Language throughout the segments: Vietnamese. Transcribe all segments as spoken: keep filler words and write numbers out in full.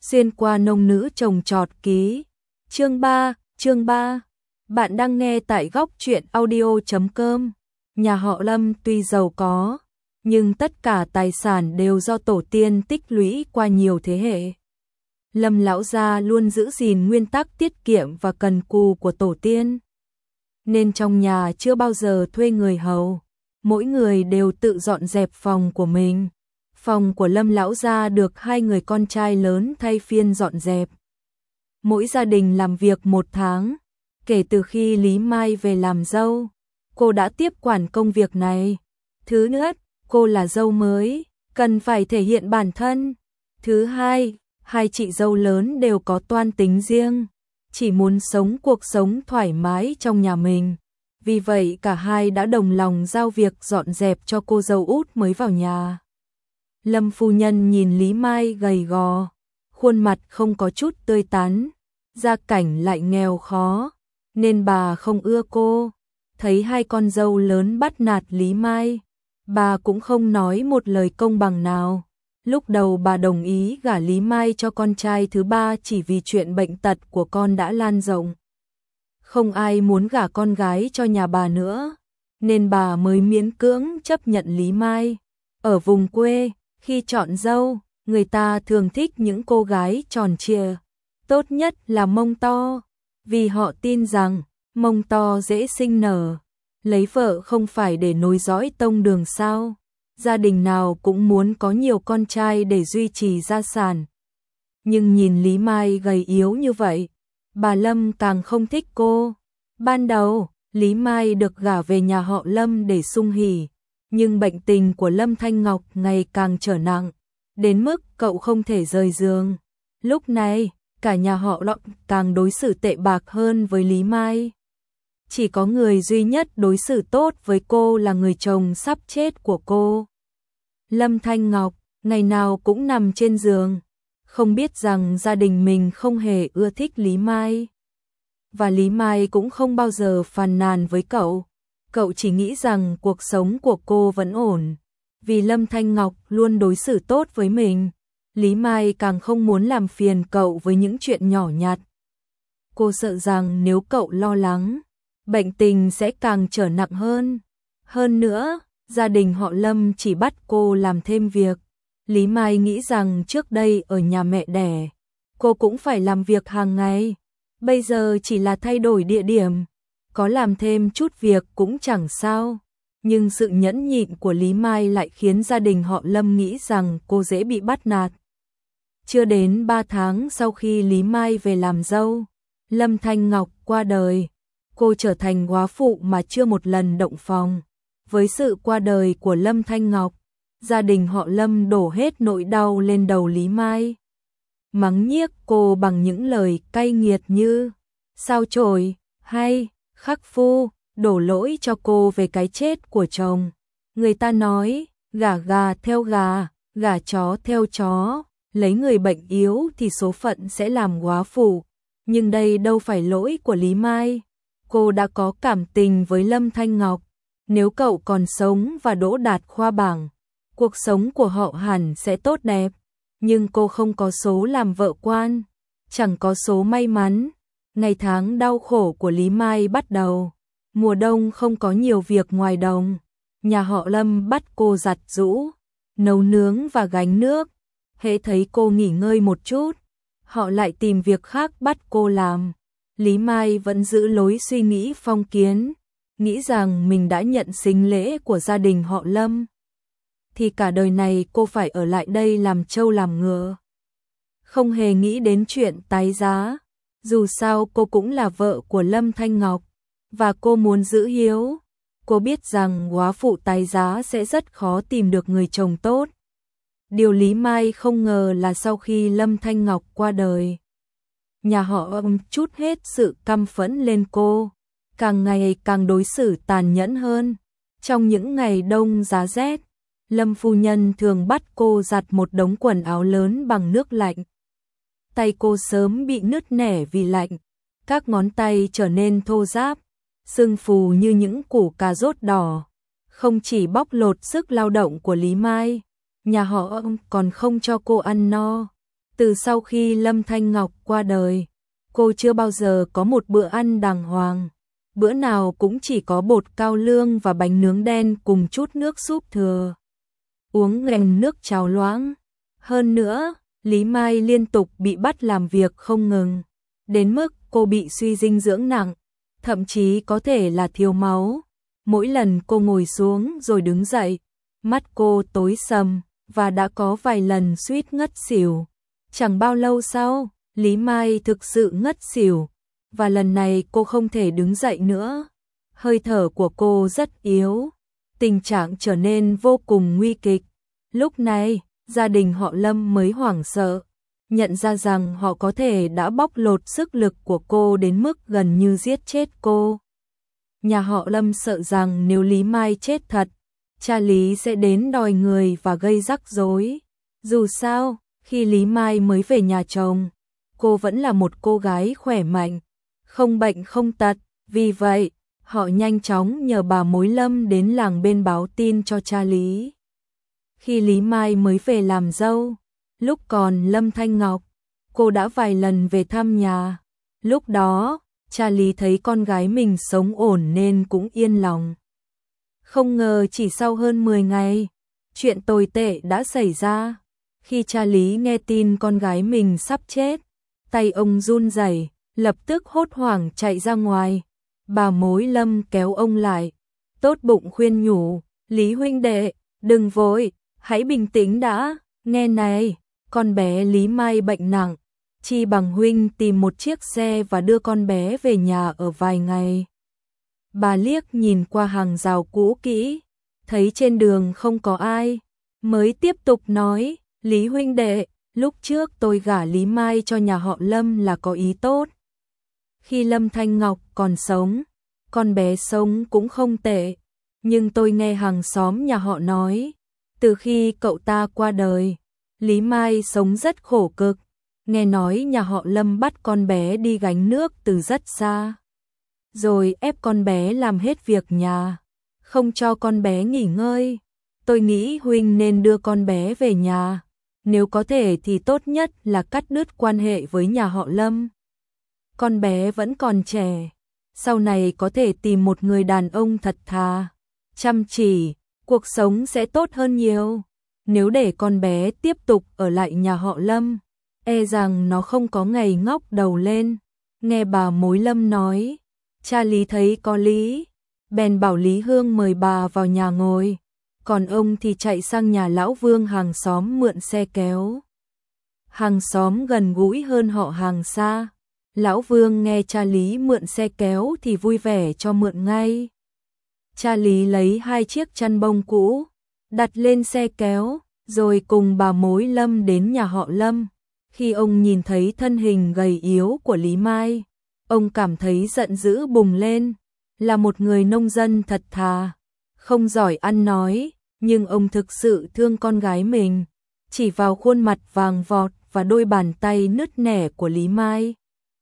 Xuyên qua nông nữ trồng trọt ký. Chương ba, chương ba. Bạn đang nghe tại góc truyện audio chấm com. Nhà họ Lâm tuy giàu có, nhưng tất cả tài sản đều do tổ tiên tích lũy qua nhiều thế hệ. Lâm lão gia luôn giữ gìn nguyên tắc tiết kiệm và cần cù của tổ tiên, nên trong nhà chưa bao giờ thuê người hầu, mỗi người đều tự dọn dẹp phòng của mình. Phòng của Lâm lão gia được hai người con trai lớn thay phiên dọn dẹp. Mỗi gia đình làm việc một tháng, kể từ khi Lý Mai về làm dâu, cô đã tiếp quản công việc này. Thứ nhất, cô là dâu mới, cần phải thể hiện bản thân. Thứ hai, hai chị dâu lớn đều có toan tính riêng, chỉ muốn sống cuộc sống thoải mái trong nhà mình. Vì vậy cả hai đã đồng lòng giao việc dọn dẹp cho cô dâu út mới vào nhà. Lâm phu nhân nhìn Lý Mai gầy gò, khuôn mặt không có chút tươi tắn, gia cảnh lại nghèo khó, nên bà không ưa cô. Thấy hai con dâu lớn bắt nạt Lý Mai, bà cũng không nói một lời công bằng nào. Lúc đầu bà đồng ý gả Lý Mai cho con trai thứ ba chỉ vì chuyện bệnh tật của con đã lan rộng. Không ai muốn gả con gái cho nhà bà nữa, nên bà mới miễn cưỡng chấp nhận Lý Mai. Ở vùng quê, khi chọn dâu, người ta thường thích những cô gái tròn trịa, tốt nhất là mông to, vì họ tin rằng mông to dễ sinh nở. Lấy vợ không phải để nối dõi tông đường sao? Gia đình nào cũng muốn có nhiều con trai để duy trì gia sản. Nhưng nhìn Lý Mai gầy yếu như vậy, bà Lâm càng không thích cô. Ban đầu, Lý Mai được gả về nhà họ Lâm để sung hỉ, nhưng bệnh tình của Lâm Thanh Ngọc ngày càng trở nặng, đến mức cậu không thể rời giường. Lúc này, cả nhà họ Lâm càng đối xử tệ bạc hơn với Lý Mai. Chỉ có người duy nhất đối xử tốt với cô là người chồng sắp chết của cô. Lâm Thanh Ngọc, ngày nào cũng nằm trên giường, không biết rằng gia đình mình không hề ưa thích Lý Mai. Và Lý Mai cũng không bao giờ phàn nàn với cậu. Cậu chỉ nghĩ rằng cuộc sống của cô vẫn ổn, vì Lâm Thanh Ngọc luôn đối xử tốt với mình. Lý Mai càng không muốn làm phiền cậu với những chuyện nhỏ nhặt. Cô sợ rằng nếu cậu lo lắng, bệnh tình sẽ càng trở nặng hơn. Hơn nữa, gia đình họ Lâm chỉ bắt cô làm thêm việc. Lý Mai nghĩ rằng trước đây ở nhà mẹ đẻ, cô cũng phải làm việc hàng ngày. Bây giờ chỉ là thay đổi địa điểm, có làm thêm chút việc cũng chẳng sao. Nhưng sự nhẫn nhịn của Lý Mai lại khiến gia đình họ Lâm nghĩ rằng cô dễ bị bắt nạt. Chưa đến ba tháng sau khi Lý Mai về làm dâu, Lâm Thanh Ngọc qua đời. Cô trở thành góa phụ mà chưa một lần động phòng. Với sự qua đời của Lâm Thanh Ngọc, gia đình họ Lâm đổ hết nỗi đau lên đầu Lý Mai, mắng nhiếc cô bằng những lời cay nghiệt như sao chổi hay khắc phu, đổ lỗi cho cô về cái chết của chồng. Người ta nói, gả gà theo gà, gả chó theo chó, lấy người bệnh yếu thì số phận sẽ làm góa phụ. Nhưng đây đâu phải lỗi của Lý Mai. Cô đã có cảm tình với Lâm Thanh Ngọc. Nếu cậu còn sống và đỗ đạt khoa bảng, cuộc sống của họ hẳn sẽ tốt đẹp. Nhưng cô không có số làm vợ quan, chẳng có số may mắn. Ngày tháng đau khổ của Lý Mai bắt đầu. Mùa đông không có nhiều việc ngoài đồng. Nhà họ Lâm bắt cô giặt giũ, nấu nướng và gánh nước. Hễ thấy cô nghỉ ngơi một chút, họ lại tìm việc khác bắt cô làm. Lý Mai vẫn giữ lối suy nghĩ phong kiến, nghĩ rằng mình đã nhận sính lễ của gia đình họ Lâm, thì cả đời này cô phải ở lại đây làm trâu làm ngựa. Không hề nghĩ đến chuyện tái giá, dù sao cô cũng là vợ của Lâm Thanh Ngọc, và cô muốn giữ hiếu. Cô biết rằng góa phụ tái giá sẽ rất khó tìm được người chồng tốt. Điều Lý Mai không ngờ là sau khi Lâm Thanh Ngọc qua đời, nhà họ ông trút hết sự căm phẫn lên cô, càng ngày càng đối xử tàn nhẫn hơn. Trong những ngày đông giá rét, Lâm phu nhân thường bắt cô giặt một đống quần áo lớn bằng nước lạnh. Tay cô sớm bị nứt nẻ vì lạnh, các ngón tay trở nên thô ráp, sưng phù như những củ cà rốt đỏ. Không chỉ bóc lột sức lao động của Lý Mai, nhà họ ông còn không cho cô ăn no. Từ sau khi Lâm Thanh Ngọc qua đời, cô chưa bao giờ có một bữa ăn đàng hoàng. Bữa nào cũng chỉ có bột cao lương và bánh nướng đen cùng chút nước súp thừa. Uống ngành nước cháo loãng. Hơn nữa, Lý Mai liên tục bị bắt làm việc không ngừng. Đến mức cô bị suy dinh dưỡng nặng, thậm chí có thể là thiếu máu. Mỗi lần cô ngồi xuống rồi đứng dậy, mắt cô tối sầm và đã có vài lần suýt ngất xỉu. Chẳng bao lâu sau, Lý Mai thực sự ngất xỉu, và lần này cô không thể đứng dậy nữa. Hơi thở của cô rất yếu, tình trạng trở nên vô cùng nguy kịch. Lúc này, gia đình họ Lâm mới hoảng sợ, nhận ra rằng họ có thể đã bóc lột sức lực của cô đến mức gần như giết chết cô. Nhà họ Lâm sợ rằng nếu Lý Mai chết thật, cha Lý sẽ đến đòi người và gây rắc rối. Dù sao, khi Lý Mai mới về nhà chồng, cô vẫn là một cô gái khỏe mạnh, không bệnh không tật. Vì vậy, họ nhanh chóng nhờ bà mối Lâm đến làng bên báo tin cho cha Lý. Khi Lý Mai mới về làm dâu, lúc còn Lâm Thanh Ngọc, cô đã vài lần về thăm nhà. Lúc đó, cha Lý thấy con gái mình sống ổn nên cũng yên lòng. Không ngờ chỉ sau hơn mười ngày, chuyện tồi tệ đã xảy ra. Khi cha Lý nghe tin con gái mình sắp chết, tay ông run rẩy, lập tức hốt hoảng chạy ra ngoài. Bà mối Lâm kéo ông lại, tốt bụng khuyên nhủ, Lý huynh đệ, đừng vội, hãy bình tĩnh đã, nghe này, con bé Lý Mai bệnh nặng, chi bằng huynh tìm một chiếc xe và đưa con bé về nhà ở vài ngày. Bà liếc nhìn qua hàng rào cũ kỹ, thấy trên đường không có ai, mới tiếp tục nói, Lý huynh đệ, lúc trước tôi gả Lý Mai cho nhà họ Lâm là có ý tốt. Khi Lâm Thanh Ngọc còn sống, con bé sống cũng không tệ, nhưng tôi nghe hàng xóm nhà họ nói, từ khi cậu ta qua đời, Lý Mai sống rất khổ cực, nghe nói nhà họ Lâm bắt con bé đi gánh nước từ rất xa, rồi ép con bé làm hết việc nhà, không cho con bé nghỉ ngơi. Tôi nghĩ huynh nên đưa con bé về nhà, nếu có thể thì tốt nhất là cắt đứt quan hệ với nhà họ Lâm. Con bé vẫn còn trẻ, sau này có thể tìm một người đàn ông thật thà, chăm chỉ, cuộc sống sẽ tốt hơn nhiều. Nếu để con bé tiếp tục ở lại nhà họ Lâm, e rằng nó không có ngày ngóc đầu lên. Nghe bà mối Lâm nói, cha Lý thấy có lý, bèn bảo Lý Hương mời bà vào nhà ngồi, còn ông thì chạy sang nhà lão Vương hàng xóm mượn xe kéo. Hàng xóm gần gũi hơn họ hàng xa. Lão Vương nghe cha Lý mượn xe kéo thì vui vẻ cho mượn ngay. Cha Lý lấy hai chiếc chăn bông cũ, đặt lên xe kéo, rồi cùng bà mối Lâm đến nhà họ Lâm. Khi ông nhìn thấy thân hình gầy yếu của Lý Mai, ông cảm thấy giận dữ bùng lên. Là một người nông dân thật thà, không giỏi ăn nói, nhưng ông thực sự thương con gái mình. Chỉ vào khuôn mặt vàng vọt và đôi bàn tay nứt nẻ của Lý Mai,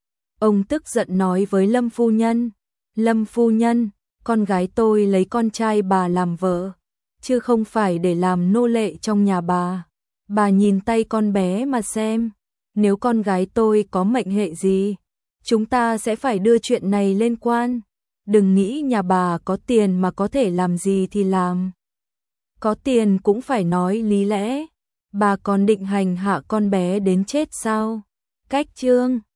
ông tức giận nói với Lâm phu nhân, Lâm phu nhân, con gái tôi lấy con trai bà làm vợ, chứ không phải để làm nô lệ trong nhà bà. Bà nhìn tay con bé mà xem, nếu con gái tôi có mệnh hệ gì, chúng ta sẽ phải đưa chuyện này lên quan. Đừng nghĩ nhà bà có tiền mà có thể làm gì thì làm. Có tiền cũng phải nói lý lẽ. Bà còn định hành hạ con bé đến chết sao? Cách chương